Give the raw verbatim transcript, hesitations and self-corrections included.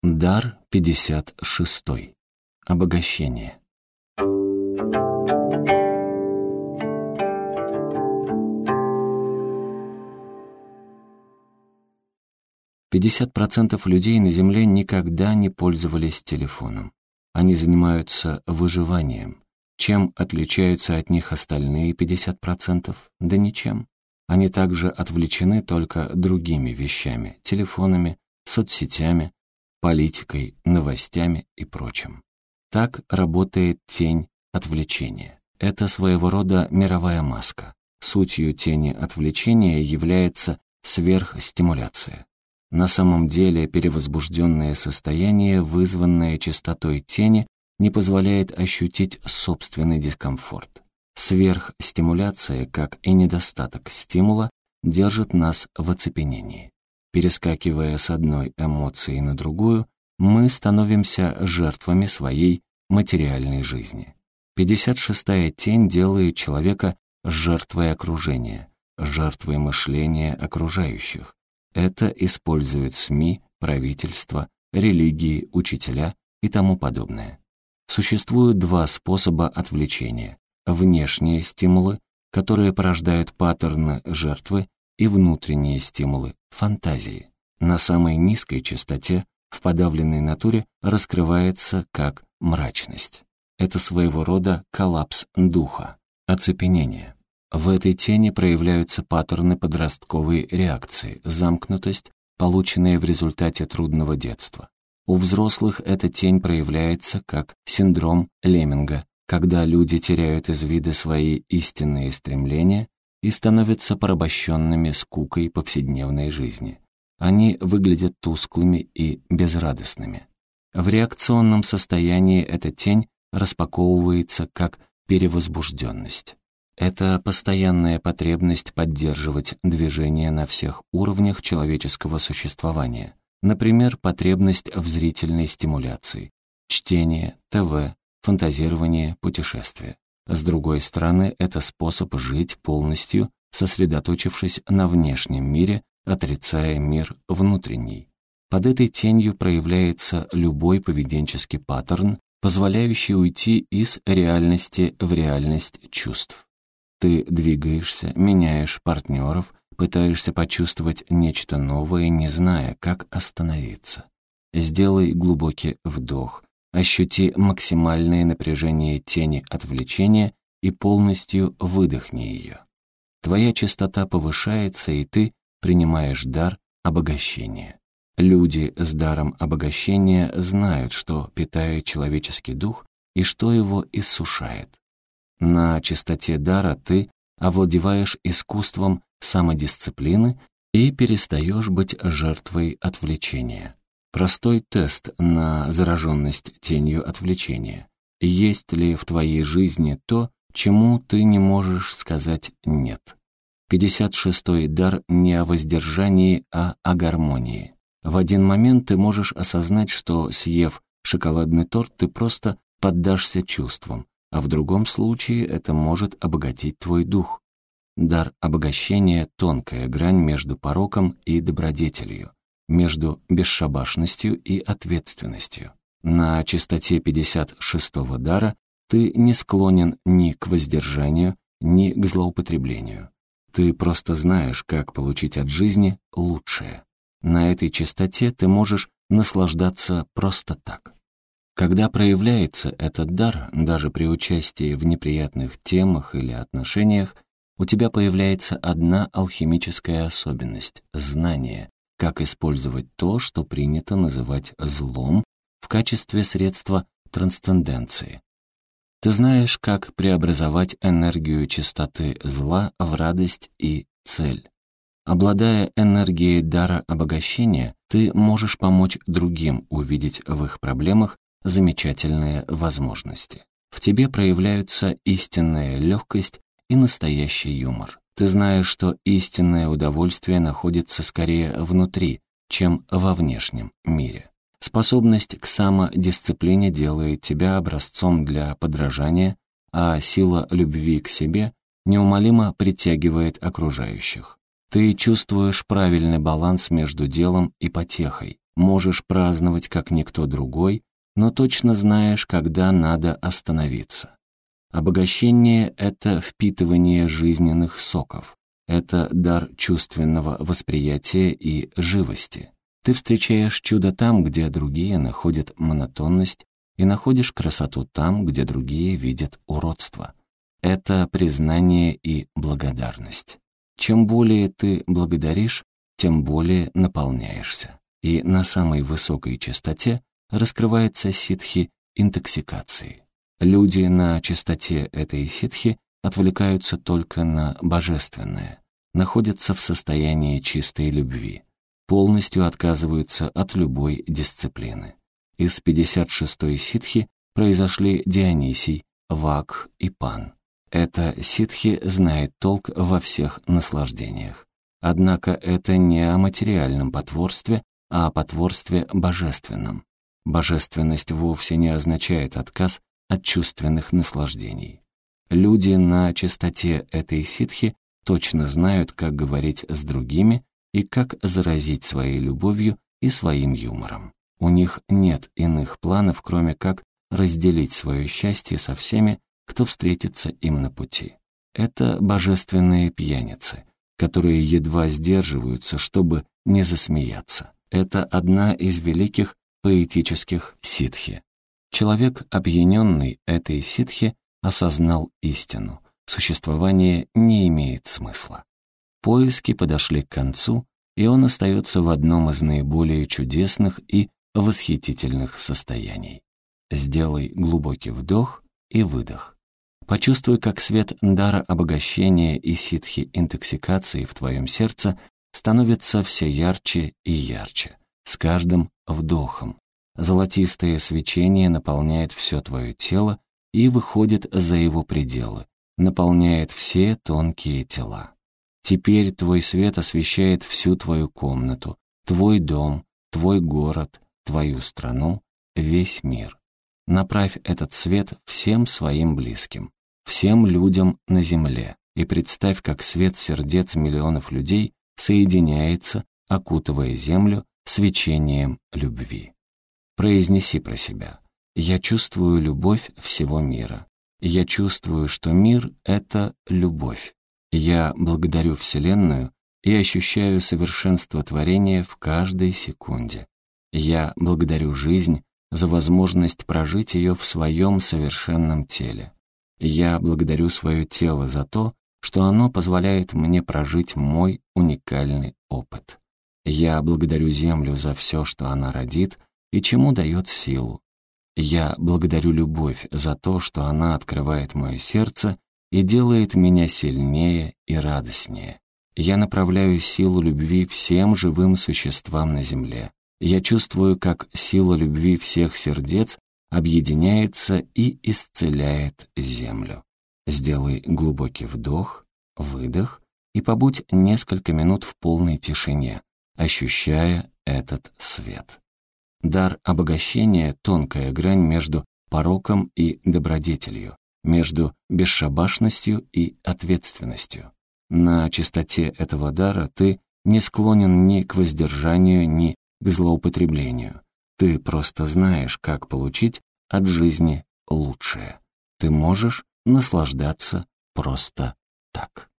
Дар пятьдесят шестой. Обогащение. пятьдесят процентов людей на Земле никогда не пользовались телефоном. Они занимаются выживанием. Чем отличаются от них остальные пятьдесят процентов? Да ничем. Они также отвлечены только другими вещами, телефонами, соцсетями, политикой, новостями и прочим. Так работает тень отвлечения. Это своего рода мировая маска. Сутью тени отвлечения является сверхстимуляция. На самом деле перевозбужденное состояние, вызванное частотой тени, не позволяет ощутить собственный дискомфорт. Сверхстимуляция, как и недостаток стимула, держит нас в оцепенении. Перескакивая с одной эмоции на другую, мы становимся жертвами своей материальной жизни. пятьдесят шестая тень делает человека жертвой окружения, жертвой мышления окружающих. Это используют СМИ, правительство, религии, учителя и тому подобное. Существуют два способа отвлечения: внешние стимулы, которые порождают паттерны жертвы, и внутренние стимулы, фантазии. На самой низкой частоте в подавленной натуре раскрывается как мрачность. Это своего рода коллапс духа, оцепенение. В этой тени проявляются паттерны подростковой реакции, замкнутость, полученная в результате трудного детства. У взрослых эта тень проявляется как синдром Леминга, когда люди теряют из вида свои истинные стремления и становятся порабощенными скукой повседневной жизни. Они выглядят тусклыми и безрадостными. В реакционном состоянии эта тень распаковывается как перевозбужденность. Это постоянная потребность поддерживать движение на всех уровнях человеческого существования. Например, потребность в зрительной стимуляции, чтение, ТВ, фантазирование, путешествия. С другой стороны, это способ жить полностью, сосредоточившись на внешнем мире, отрицая мир внутренний. Под этой тенью проявляется любой поведенческий паттерн, позволяющий уйти из реальности в реальность чувств. Ты двигаешься, меняешь партнеров, пытаешься почувствовать нечто новое, не зная, как остановиться. Сделай глубокий вдох, ощути максимальное напряжение тени отвлечения и полностью выдохни ее. Твоя частота повышается, и ты принимаешь дар обогащения. Люди с даром обогащения знают, что питает человеческий дух и что его иссушает. На частоте дара ты овладеваешь искусством самодисциплины и перестаешь быть жертвой отвлечения. Простой тест на зараженность тенью отвлечения. Есть ли в твоей жизни то, чему ты не можешь сказать «нет»? пятьдесят шестой дар не о воздержании, а о гармонии. В один момент ты можешь осознать, что, съев шоколадный торт, ты просто поддашься чувствам, а в другом случае это может обогатить твой дух. Дар обогащения — тонкая грань между пороком и добродетелью, между бесшабашностью и ответственностью. На частоте пятьдесят шестого дара ты не склонен ни к воздержанию, ни к злоупотреблению. Ты просто знаешь, как получить от жизни лучшее. На этой частоте ты можешь наслаждаться просто так. Когда проявляется этот дар, даже при участии в неприятных темах или отношениях, у тебя появляется одна алхимическая особенность — знание, как использовать то, что принято называть злом, в качестве средства трансценденции. Ты знаешь, как преобразовать энергию чистоты зла в радость и цель. Обладая энергией дара обогащения, ты можешь помочь другим увидеть в их проблемах замечательные возможности. В тебе проявляются истинная легкость и настоящий юмор. Ты знаешь, что истинное удовольствие находится скорее внутри, чем во внешнем мире. Способность к самодисциплине делает тебя образцом для подражания, а сила любви к себе неумолимо притягивает окружающих. Ты чувствуешь правильный баланс между делом и потехой, можешь праздновать, как никто другой, но точно знаешь, когда надо остановиться. Обогащение — это впитывание жизненных соков, это дар чувственного восприятия и живости. Ты встречаешь чудо там, где другие находят монотонность, и находишь красоту там, где другие видят уродство. Это признание и благодарность. Чем более ты благодаришь, тем более наполняешься. И на самой высокой частоте раскрывается ситхи интоксикации. Люди на частоте этой ситхи отвлекаются только на божественное, находятся в состоянии чистой любви, полностью отказываются от любой дисциплины. Из пятьдесят шестой ситхи произошли Дионисий, Вакх и Пан. Эта ситхи знает толк во всех наслаждениях. Однако это не о материальном потворстве, а о потворстве божественном. Божественность вовсе не означает отказ от чувственных наслаждений. Люди на частоте этой ситхи точно знают, как говорить с другими и как заразить своей любовью и своим юмором. У них нет иных планов, кроме как разделить свое счастье со всеми, кто встретится им на пути. Это божественные пьяницы, которые едва сдерживаются, чтобы не засмеяться. Это одна из великих поэтических ситхи. Человек, опьяненный этой ситхи, осознал истину. Существование не имеет смысла. Поиски подошли к концу, и он остается в одном из наиболее чудесных и восхитительных состояний. Сделай глубокий вдох и выдох. Почувствуй, как свет дара обогащения и ситхи интоксикации в твоем сердце становится все ярче и ярче, с каждым вдохом. Золотистое свечение наполняет все твое тело и выходит за его пределы, наполняет все тонкие тела. Теперь твой свет освещает всю твою комнату, твой дом, твой город, твою страну, весь мир. Направь этот свет всем своим близким, всем людям на земле, и представь, как свет сердец миллионов людей соединяется, окутывая землю свечением любви. Произнеси про себя: «Я чувствую любовь всего мира. Я чувствую, что мир — это любовь. Я благодарю Вселенную и ощущаю совершенство творения в каждой секунде. Я благодарю жизнь за возможность прожить ее в своем совершенном теле. Я благодарю свое тело за то, что оно позволяет мне прожить мой уникальный опыт. Я благодарю Землю за все, что она родит и чему дает силу. Я благодарю любовь за то, что она открывает мое сердце и делает меня сильнее и радостнее. Я направляю силу любви всем живым существам на земле. Я чувствую, как сила любви всех сердец объединяется и исцеляет землю. Сделай глубокий вдох, выдох и побудь несколько минут в полной тишине, ощущая этот свет. Дар обогащения — тонкая грань между пороком и добродетелью, между бесшабашностью и ответственностью. На чистоте этого дара ты не склонен ни к воздержанию, ни к злоупотреблению. Ты просто знаешь, как получить от жизни лучшее. Ты можешь наслаждаться просто так.